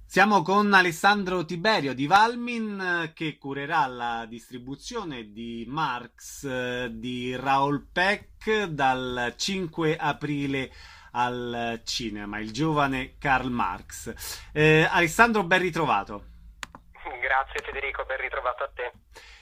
Siamo con Alessandro Tiberio di Valmin che curerà la distribuzione di Marx di Raoul Peck dal 5 aprile al cinema, il giovane Karl Marx. Alessandro, ben ritrovato. Grazie Federico, ben ritrovato a te.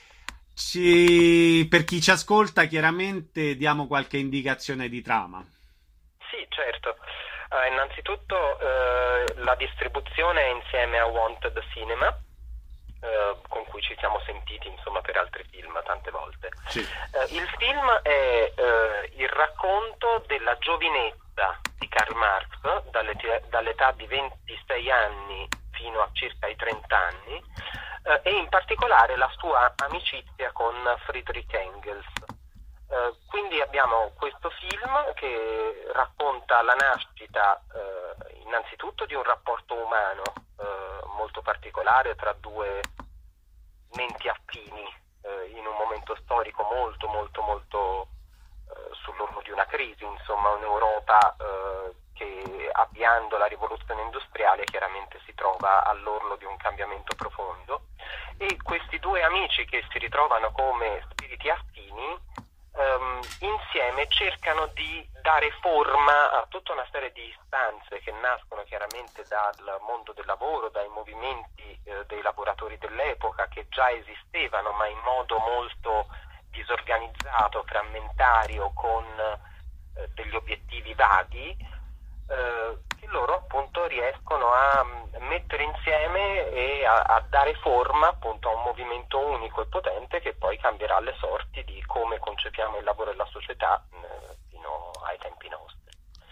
Per chi ci ascolta, chiaramente diamo qualche indicazione di trama. Sì, certo. Innanzitutto la distribuzione è insieme a Wanted Cinema, con cui ci siamo sentiti insomma per altri film tante volte. Sì. Il film è il racconto della giovinezza di Karl Marx dall'età di 26 anni fino a circa i 30 anni e in particolare la sua amicizia con Friedrich Engels. Quindi abbiamo questo film che racconta la nascita innanzitutto di un rapporto umano molto particolare tra due menti affini in un momento storico molto sull'orlo di una crisi, insomma un'Europa che avviando la rivoluzione industriale chiaramente si trova all'orlo di un cambiamento profondo e questi due amici che si ritrovano come spiriti affini insieme cercano di dare forma a tutta una serie di istanze che nascono chiaramente dal mondo del lavoro, dai movimenti dei lavoratori dell'epoca che già esistevano ma in modo molto disorganizzato, frammentario, con degli obiettivi vaghi, che loro appunto riescono a mettere insieme e a dare forma appunto a un movimento unico e potente che poi cambierà le sorti di come concepiamo il lavoro e la società fino ai tempi nostri.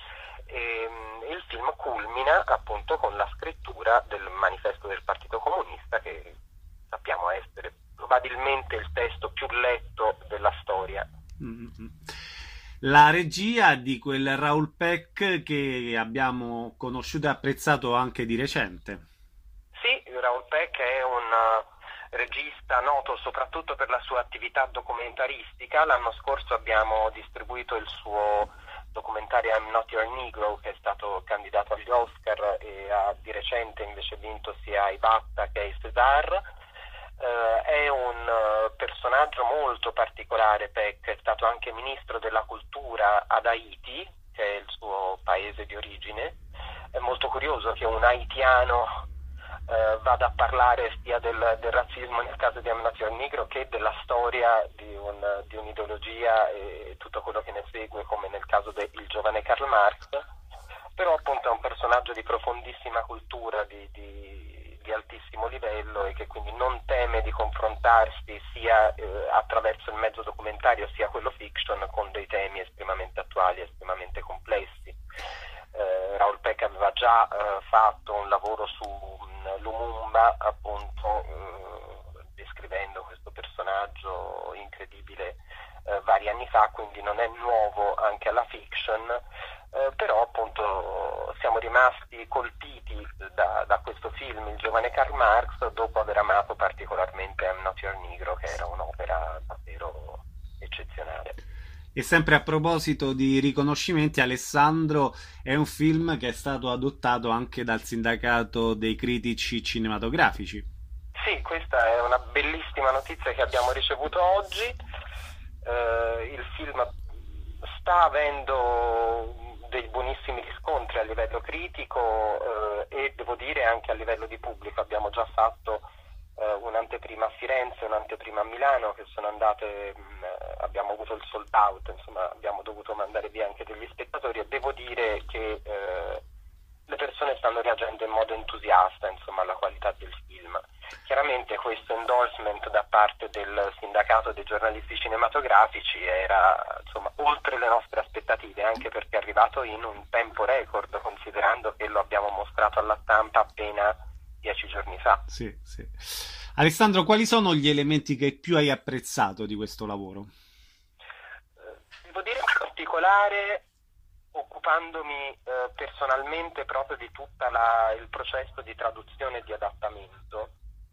Il film culmina appunto con la scrittura del manifesto del Partito Comunista, che sappiamo essere probabilmente il testo più letto della storia. Mm-hmm. La regia di quel Raoul Peck che abbiamo conosciuto e apprezzato anche di recente. Sì, Raoul Peck è un regista noto soprattutto per la sua attività documentaristica. L'anno scorso abbiamo distribuito il suo documentario I'm Not Your Negro, che è stato candidato agli Oscar e ha di recente invece vinto sia i BAFTA che i César. È un personaggio molto particolare. Peck è stato anche ministro della cultura ad Haiti, che è il suo paese di origine. È molto curioso che un haitiano vada a parlare sia del razzismo nel caso di Amnatio Negro che della storia di un'ideologia e tutto quello che ne segue, come nel caso del giovane Karl Marx. Però appunto è un personaggio di profondissima cultura, di altissimo livello e che quindi non teme di confrontarsi sia attraverso il mezzo documentario sia quello fiction con dei temi estremamente attuali, estremamente complessi. Raoul Peck aveva già fatto un lavoro su Lumumba, appunto descrivendo questo personaggio incredibile vari anni fa, quindi non è nuovo anche alla fiction, però appunto siamo rimasti colpiti da questo film, Il giovane Karl Marx, dopo aver amato particolarmente I'm Not Your Negro, che era un'opera davvero eccezionale. E sempre a proposito di riconoscimenti, Alessandro, è un film che è stato adottato anche dal sindacato dei critici cinematografici. Sì, questa è una bellissima notizia che abbiamo ricevuto oggi. Il film sta avendo dei buonissimi riscontri a livello critico e devo dire anche a livello di pubblico. Abbiamo già fatto un'anteprima a Firenze, un'anteprima a Milano che sono andate, abbiamo avuto il sold out, insomma abbiamo dovuto mandare via anche degli spettatori e devo dire che le persone stanno reagendo in modo entusiasta, insomma, alla qualità del film. Chiaramente questo endorsement da parte del sindacato dei giornalisti cinematografici era insomma oltre le nostre aspettative, anche perché è arrivato in un tempo record, considerando che lo abbiamo mostrato alla stampa appena 10 giorni fa. Sì, sì. Alessandro, quali sono gli elementi che più hai apprezzato di questo lavoro? Devo dire in particolare, occupandomi personalmente proprio di tutto il processo di traduzione e di adattamento,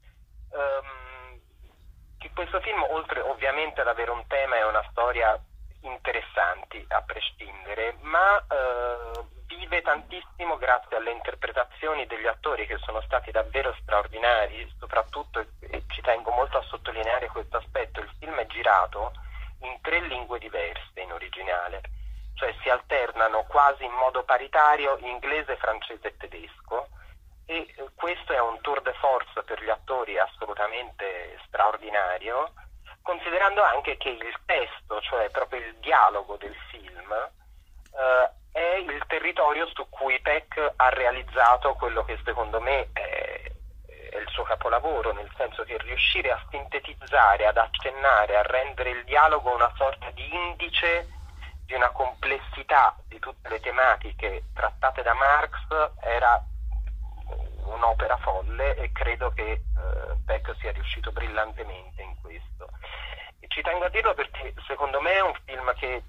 che questo film, oltre ovviamente ad avere un tema e una storia interessanti a prescindere, ma vive tantissimo grazie alle interpretazioni degli attori che sono stati davvero straordinari, soprattutto, e ci tengo molto a sottolineare questo aspetto, il film è girato in 3 lingue diverse in originale, cioè si alternano quasi in modo paritario inglese, francese e tedesco, e questo è un tour de force per gli attori assolutamente straordinario, considerando anche che il testo, cioè proprio il dialogo del film, è il territorio su cui Peck ha realizzato quello che secondo me è il suo capolavoro, nel senso che riuscire a sintetizzare, ad accennare, a rendere il dialogo una sorta di indice di una complessità di tutte le tematiche trattate da Marx era un'opera folle, e credo che Peck sia riuscito brillantemente in questo. E ci tengo a dirlo perché secondo me è un film che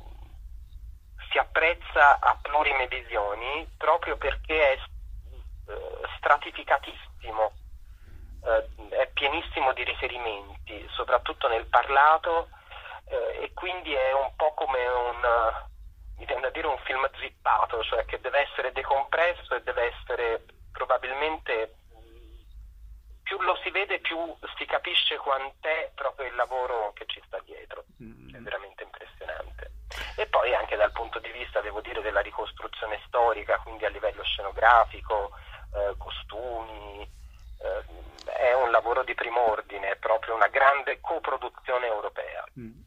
si apprezza a plurime visioni proprio perché è stratificatissimo, è pienissimo di riferimenti, soprattutto nel parlato, e quindi è un po' come mi viene da dire un film zippato, cioè che deve essere decompresso e deve essere probabilmente, più lo si vede più si capisce quant'è proprio il lavoro che ci sta dietro, è veramente impressionante. E poi anche dal punto di vista, devo dire, della ricostruzione storica, quindi a livello scenografico, costumi, è un lavoro di primo ordine, è proprio una grande coproduzione europea.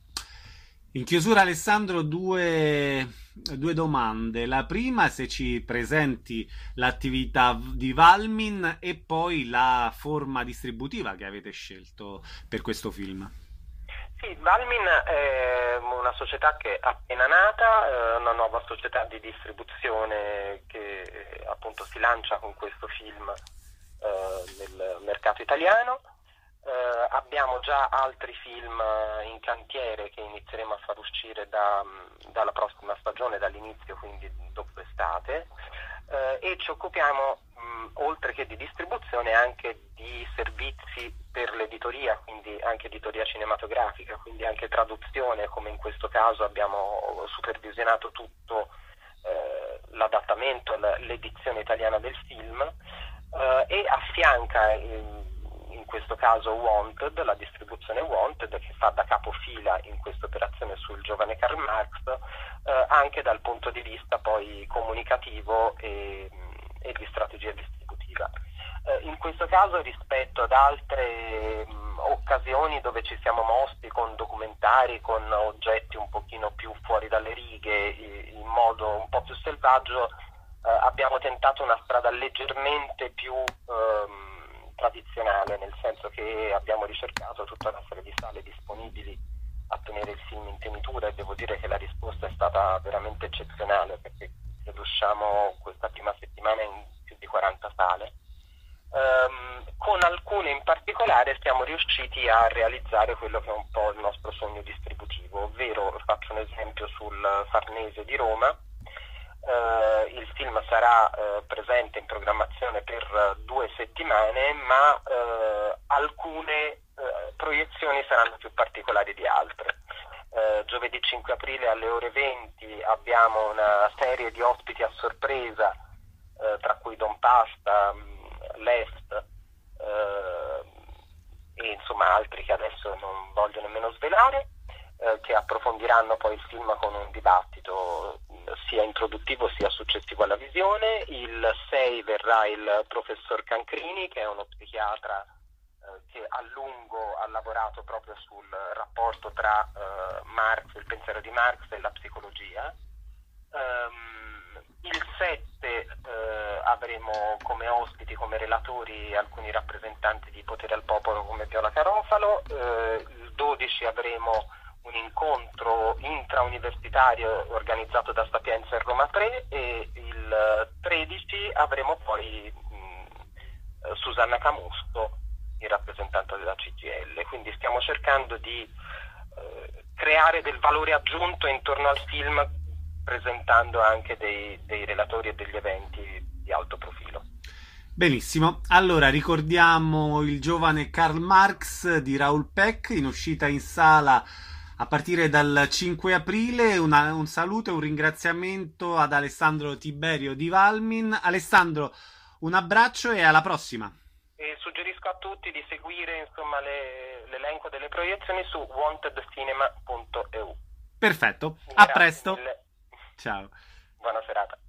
In chiusura, Alessandro, due domande. La prima, se ci presenti l'attività di Valmin e poi la forma distributiva che avete scelto per questo film. Sì, Valmin è una società che è appena nata, una nuova società di distribuzione che appunto si lancia con questo film nel mercato italiano. Abbiamo già altri film in cantiere che inizieremo a far uscire dalla prossima stagione, dall'inizio, quindi dopo l'estate, e ci occupiamo, oltre che di distribuzione, anche di servizi per l'editoria, quindi anche editoria cinematografica, quindi anche traduzione, come in questo caso abbiamo supervisionato tutto l'adattamento, l'edizione italiana del film, e affianca in questo caso Wanted, la distribuzione Wanted, che fa da capofila in questa operazione sul giovane Karl Marx, anche dal punto di vista poi comunicativo e di strategia distributiva. In questo caso, rispetto ad altre occasioni dove ci siamo mossi con documentari, con oggetti un pochino più fuori dalle righe, in modo un po' più selvaggio, abbiamo tentato una strada leggermente più tradizionale, nel senso che abbiamo ricercato tutta una serie di sale disponibili a tenere il film in tenitura, e devo dire che la risposta è stata veramente eccezionale, perché credo usciamo questa prima settimana in più di 40 sale. Con alcune in particolare siamo riusciti a realizzare quello che è un po' il nostro sogno distributivo, ovvero, faccio un esempio sul Farnese di Roma. Il film sarà presente in programmazione per 2 settimane, ma alcune proiezioni saranno più particolari di altre. Giovedì 5 aprile alle ore 20 abbiamo una serie di ospiti a sorpresa, tra cui Don Pasta, L'Est, e insomma altri che adesso non voglio nemmeno svelare, che approfondiranno poi il film con un dibattito sia introduttivo sia successivo alla visione. Il 6 verrà il professor Cancrini, che è uno psichiatra che a lungo ha lavorato proprio sul rapporto tra Marx, il pensiero di Marx e la psicologia. Il 7 avremo come ospiti, come relatori, alcuni rappresentanti di Potere al Popolo come Viola Carofalo. Il 12 avremo un incontro intrauniversitario organizzato da Sapienza e Roma 3, e il 13 avremo poi Susanna Camusto, il rappresentante della CGIL. Quindi stiamo cercando di creare del valore aggiunto intorno al film, presentando anche dei relatori e degli eventi di alto profilo. Benissimo, allora ricordiamo Il giovane Karl Marx di Raoul Peck, in uscita in sala a partire dal 5 aprile. Un saluto e un ringraziamento ad Alessandro Tiberio di Valmin. Alessandro, un abbraccio e alla prossima. E suggerisco a tutti di seguire insomma l'elenco delle proiezioni su wantedcinema.eu. Perfetto, a Grazie presto. mille. Ciao. Buona serata.